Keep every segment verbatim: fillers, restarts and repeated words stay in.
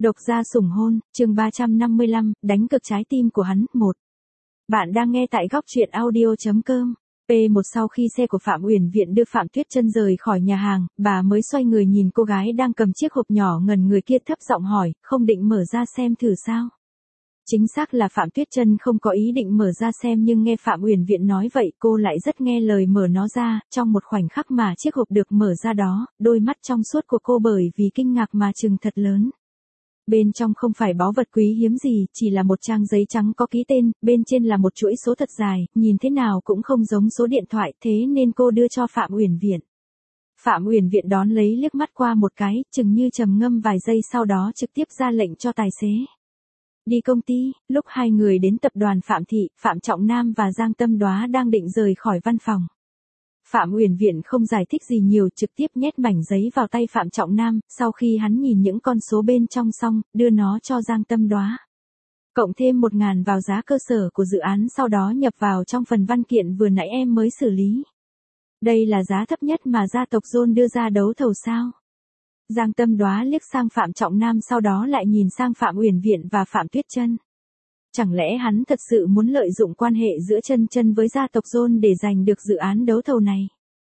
Độc gia sủng hôn, chương ba trăm năm mươi lăm, đánh cực trái tim của hắn, một. Bạn đang nghe tại góc truyện audio.com. P một Sau khi xe của Phạm Uyển Viện đưa Phạm Tuyết Chân rời khỏi nhà hàng, bà mới xoay người nhìn cô gái đang cầm chiếc hộp nhỏ ngần người kia thấp giọng hỏi, không định mở ra xem thử sao? Chính xác là Phạm Tuyết Chân không có ý định mở ra xem nhưng nghe Phạm Uyển Viện nói vậy cô lại rất nghe lời mở nó ra, trong một khoảnh khắc mà chiếc hộp được mở ra đó, đôi mắt trong suốt của cô bởi vì kinh ngạc mà trừng thật lớn. Bên trong không phải báu vật quý hiếm gì, chỉ là một trang giấy trắng có ký tên, bên trên là một chuỗi số thật dài, nhìn thế nào cũng không giống số điện thoại, thế nên cô đưa cho Phạm Uyển Viện. Phạm Uyển Viện đón lấy liếc mắt qua một cái, chừng như trầm ngâm vài giây sau đó trực tiếp ra lệnh cho tài xế. Đi công ty, lúc hai người đến tập đoàn Phạm Thị, Phạm Trọng Nam và Giang Tâm Đóa đang định rời khỏi văn phòng. Phạm Uyển Viện không giải thích gì nhiều, trực tiếp nhét mảnh giấy vào tay Phạm Trọng Nam, sau khi hắn nhìn những con số bên trong xong, đưa nó cho Giang Tâm Đóa. Cộng thêm một ngàn vào giá cơ sở của dự án sau đó nhập vào trong phần văn kiện vừa nãy em mới xử lý. Đây là giá thấp nhất mà gia tộc John đưa ra đấu thầu sao? Giang Tâm Đóa liếc sang Phạm Trọng Nam sau đó lại nhìn sang Phạm Uyển Viện và Phạm Tuyết Chân. Chẳng lẽ hắn thật sự muốn lợi dụng quan hệ giữa Chân Chân với gia tộc John để giành được dự án đấu thầu này?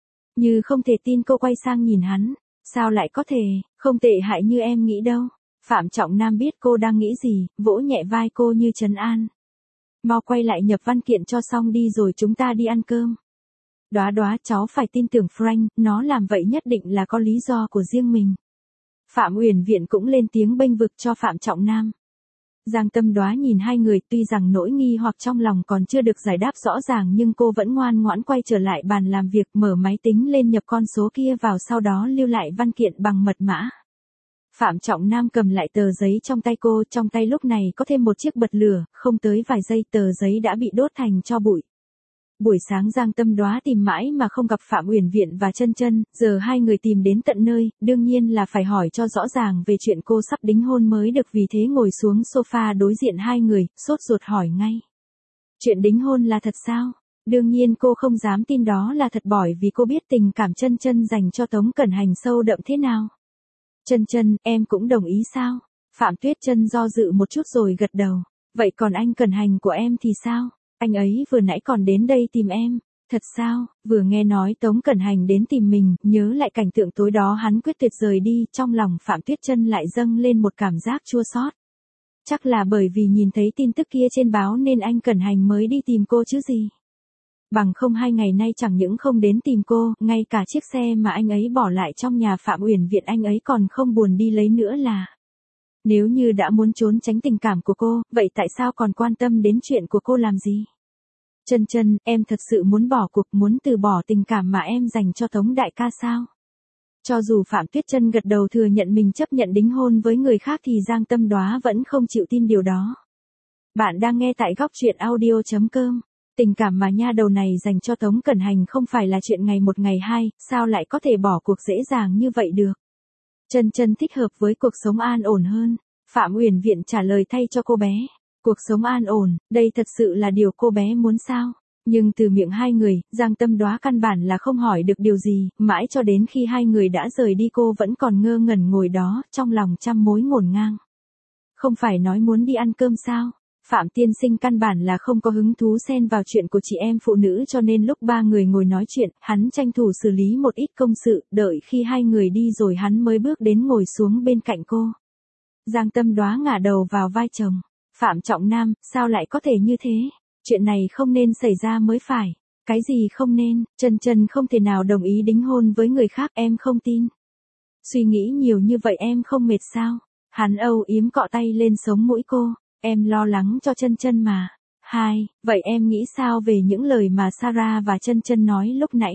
Như không thể tin cô quay sang nhìn hắn, sao lại có thể, không tệ hại như em nghĩ đâu. Phạm Trọng Nam biết cô đang nghĩ gì, vỗ nhẹ vai cô như trấn an. Mau quay lại nhập văn kiện cho xong đi rồi chúng ta đi ăn cơm. Đóa Đóa, cháu phải tin tưởng Frank, nó làm vậy nhất định là có lý do của riêng mình. Phạm Uyển Viện cũng lên tiếng bênh vực cho Phạm Trọng Nam. Giang Tâm Đóa nhìn hai người, tuy rằng nỗi nghi hoặc trong lòng còn chưa được giải đáp rõ ràng nhưng cô vẫn ngoan ngoãn quay trở lại bàn làm việc, mở máy tính lên nhập con số kia vào sau đó lưu lại văn kiện bằng mật mã. Phạm Trọng Nam cầm lại tờ giấy trong tay cô, trong tay lúc này có thêm một chiếc bật lửa, không tới vài giây tờ giấy đã bị đốt thành tro bụi. Buổi sáng Giang Tâm Đóa tìm mãi mà không gặp Phạm Uyển Viện và Chân Chân, giờ hai người tìm đến tận nơi, đương nhiên là phải hỏi cho rõ ràng về chuyện cô sắp đính hôn mới được, vì thế ngồi xuống sofa đối diện hai người, sốt ruột hỏi ngay. Chuyện đính hôn là thật sao? Đương nhiên cô không dám tin đó là thật bởi vì cô biết tình cảm Chân Chân dành cho Tống Cẩn Hành sâu đậm thế nào. Chân Chân, em cũng đồng ý sao? Phạm Tuyết Chân do dự một chút rồi gật đầu. Vậy còn anh Cẩn Hành của em thì sao? Anh ấy vừa nãy còn đến đây tìm em. Thật sao? Vừa nghe nói Tống Cẩn Hành đến tìm mình, nhớ lại cảnh tượng tối đó hắn quyết tuyệt rời đi, trong lòng Phạm Tuyết Chân lại dâng lên một cảm giác chua xót. Chắc là bởi vì nhìn thấy tin tức kia trên báo nên anh Cẩn Hành mới đi tìm cô chứ gì. Bằng không hai ngày nay chẳng những không đến tìm cô, ngay cả chiếc xe mà anh ấy bỏ lại trong nhà Phạm Uyển Viện anh ấy còn không buồn đi lấy nữa là. Nếu như đã muốn trốn tránh tình cảm của cô, vậy tại sao còn quan tâm đến chuyện của cô làm gì? Chân Chân, em thật sự muốn bỏ cuộc, muốn từ bỏ tình cảm mà em dành cho Tống đại ca sao? Cho dù Phạm Tuyết Chân gật đầu thừa nhận mình chấp nhận đính hôn với người khác thì Giang Tâm Đóa vẫn không chịu tin điều đó. Bạn đang nghe tại góc truyện audio.com. Tình cảm mà nha đầu này dành cho Tống Cẩn Hành không phải là chuyện ngày một ngày hai, sao lại có thể bỏ cuộc dễ dàng như vậy được? Chân Chân thích hợp với cuộc sống an ổn hơn. Phạm Uyển Viện trả lời thay cho cô bé. Cuộc sống an ổn, đây thật sự là điều cô bé muốn sao? Nhưng từ miệng hai người, Giang Tâm Đóa căn bản là không hỏi được điều gì, mãi cho đến khi hai người đã rời đi cô vẫn còn ngơ ngẩn ngồi đó, trong lòng trăm mối ngổn ngang. Không phải nói muốn đi ăn cơm sao? Phạm tiên sinh căn bản là không có hứng thú xen vào chuyện của chị em phụ nữ cho nên lúc ba người ngồi nói chuyện, hắn tranh thủ xử lý một ít công sự, đợi khi hai người đi rồi hắn mới bước đến ngồi xuống bên cạnh cô. Giang Tâm Đóa ngả đầu vào vai chồng. Phạm Trọng Nam, sao lại có thể như thế? Chuyện này không nên xảy ra mới phải. Cái gì không nên? Chân Chân không thể nào đồng ý đính hôn với người khác, em không tin. Suy nghĩ nhiều như vậy em không mệt sao? Hắn âu yếm cọ tay lên sống mũi cô. Em lo lắng cho Chân Chân mà. Hai, vậy em nghĩ sao về những lời mà Sarah và Chân Chân nói lúc nãy?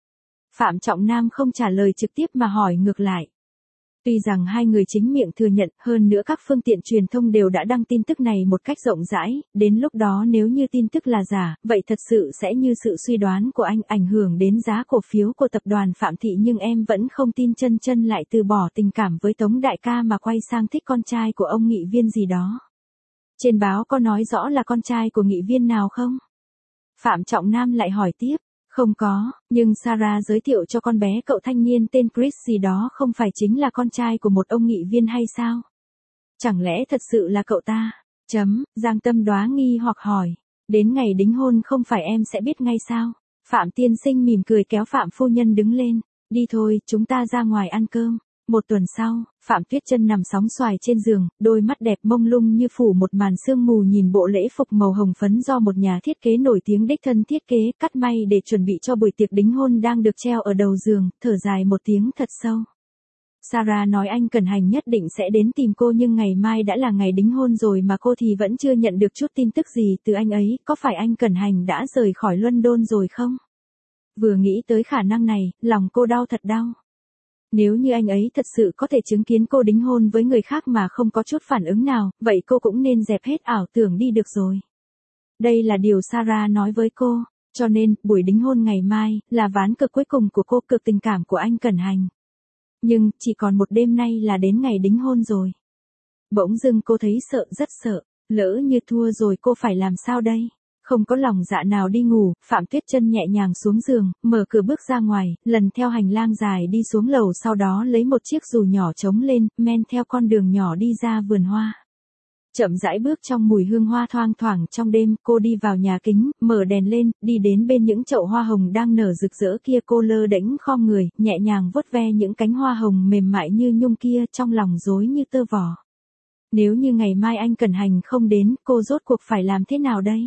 Phạm Trọng Nam không trả lời trực tiếp mà hỏi ngược lại. Tuy rằng hai người chính miệng thừa nhận, hơn nữa các phương tiện truyền thông đều đã đăng tin tức này một cách rộng rãi, đến lúc đó nếu như tin tức là giả, vậy thật sự sẽ như sự suy đoán của anh ảnh hưởng đến giá cổ phiếu của tập đoàn Phạm Thị, nhưng em vẫn không tin Chân Chân lại từ bỏ tình cảm với Tống đại ca mà quay sang thích con trai của ông nghị viên gì đó. Trên báo có nói rõ là con trai của nghị viên nào không? Phạm Trọng Nam lại hỏi tiếp. Không có, nhưng Sarah giới thiệu cho con bé cậu thanh niên tên Chris gì đó không phải chính là con trai của một ông nghị viên hay sao? Chẳng lẽ thật sự là cậu ta? Chấm, Giang Tâm đoá nghi hoặc hỏi. Đến ngày đính hôn không phải em sẽ biết ngay sao? Phạm tiên sinh mỉm cười kéo Phạm phu nhân đứng lên. Đi thôi, chúng ta ra ngoài ăn cơm. Một tuần sau, Phạm Tuyết Chân nằm sóng xoài trên giường, đôi mắt đẹp mông lung như phủ một màn sương mù nhìn bộ lễ phục màu hồng phấn do một nhà thiết kế nổi tiếng đích thân thiết kế, cắt may để chuẩn bị cho buổi tiệc đính hôn đang được treo ở đầu giường, thở dài một tiếng thật sâu. Sarah nói anh Cẩn Hành nhất định sẽ đến tìm cô nhưng ngày mai đã là ngày đính hôn rồi mà cô thì vẫn chưa nhận được chút tin tức gì từ anh ấy, có phải anh Cẩn Hành đã rời khỏi London rồi không? Vừa nghĩ tới khả năng này, lòng cô đau thật đau. Nếu như anh ấy thật sự có thể chứng kiến cô đính hôn với người khác mà không có chút phản ứng nào, vậy cô cũng nên dẹp hết ảo tưởng đi được rồi. Đây là điều Sarah nói với cô, cho nên, buổi đính hôn ngày mai, là ván cược cuối cùng của cô, cược tình cảm của anh Cẩn Hành. Nhưng, chỉ còn một đêm nay là đến ngày đính hôn rồi. Bỗng dưng cô thấy sợ, rất sợ, lỡ như thua rồi cô phải làm sao đây? Không có lòng dạ nào đi ngủ, Phạm Tuyết Chân nhẹ nhàng xuống giường, mở cửa bước ra ngoài, lần theo hành lang dài đi xuống lầu sau đó lấy một chiếc dù nhỏ trống lên, men theo con đường nhỏ đi ra vườn hoa. Chậm rãi bước trong mùi hương hoa thoang thoảng trong đêm, cô đi vào nhà kính, mở đèn lên, đi đến bên những chậu hoa hồng đang nở rực rỡ kia, cô lơ đễnh khom người, nhẹ nhàng vuốt ve những cánh hoa hồng mềm mại như nhung kia, trong lòng rối như tơ vò. Nếu như ngày mai anh Cẩn Hành không đến, cô rốt cuộc phải làm thế nào đây?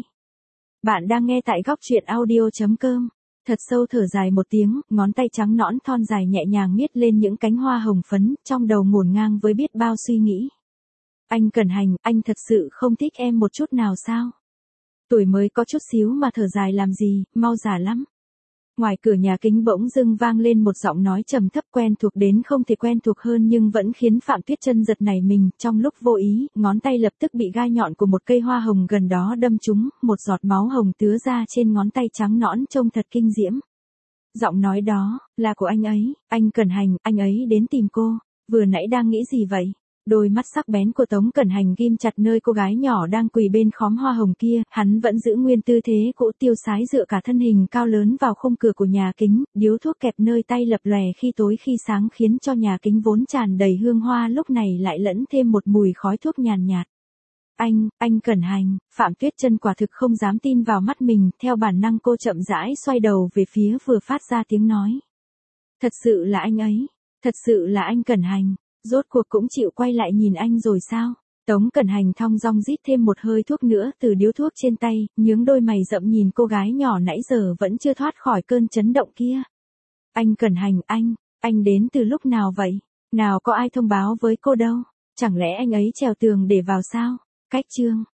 Bạn đang nghe tại góc truyện audio chấm com. Thật sâu thở dài một tiếng, ngón tay trắng nõn thon dài nhẹ nhàng miết lên những cánh hoa hồng phấn, trong đầu ngổn ngang với biết bao suy nghĩ. Anh Cẩn Hành, anh thật sự không thích em một chút nào sao? Tuổi mới có chút xíu mà thở dài làm gì, mau già lắm. Ngoài cửa nhà kính bỗng dưng vang lên một giọng nói trầm thấp quen thuộc đến không thể quen thuộc hơn nhưng vẫn khiến Phạm Tuyết Chân giật nảy mình, trong lúc vô ý, ngón tay lập tức bị gai nhọn của một cây hoa hồng gần đó đâm trúng, một giọt máu hồng tứa ra trên ngón tay trắng nõn trông thật kinh diễm. Giọng nói đó, là của anh ấy, anh Cẩn Hành, anh ấy đến tìm cô, vừa nãy đang nghĩ gì vậy? Đôi mắt sắc bén của Tống Cẩn Hành ghim chặt nơi cô gái nhỏ đang quỳ bên khóm hoa hồng kia, hắn vẫn giữ nguyên tư thế cũ tiêu sái dựa cả thân hình cao lớn vào khung cửa của nhà kính, điếu thuốc kẹp nơi tay lập lòe khi tối khi sáng khiến cho nhà kính vốn tràn đầy hương hoa lúc này lại lẫn thêm một mùi khói thuốc nhàn nhạt. Anh, anh Cẩn Hành, Phạm Tuyết Chân quả thực không dám tin vào mắt mình, theo bản năng cô chậm rãi xoay đầu về phía vừa phát ra tiếng nói. Thật sự là anh ấy, thật sự là anh Cẩn Hành. Rốt cuộc cũng chịu quay lại nhìn anh rồi sao? Tống Cẩn Hành thong dong rít thêm một hơi thuốc nữa từ điếu thuốc trên tay, nhướng đôi mày rậm nhìn cô gái nhỏ nãy giờ vẫn chưa thoát khỏi cơn chấn động kia. Anh Cẩn Hành, anh, anh đến từ lúc nào vậy? Nào có ai thông báo với cô đâu? Chẳng lẽ anh ấy trèo tường để vào sao? Cách chương.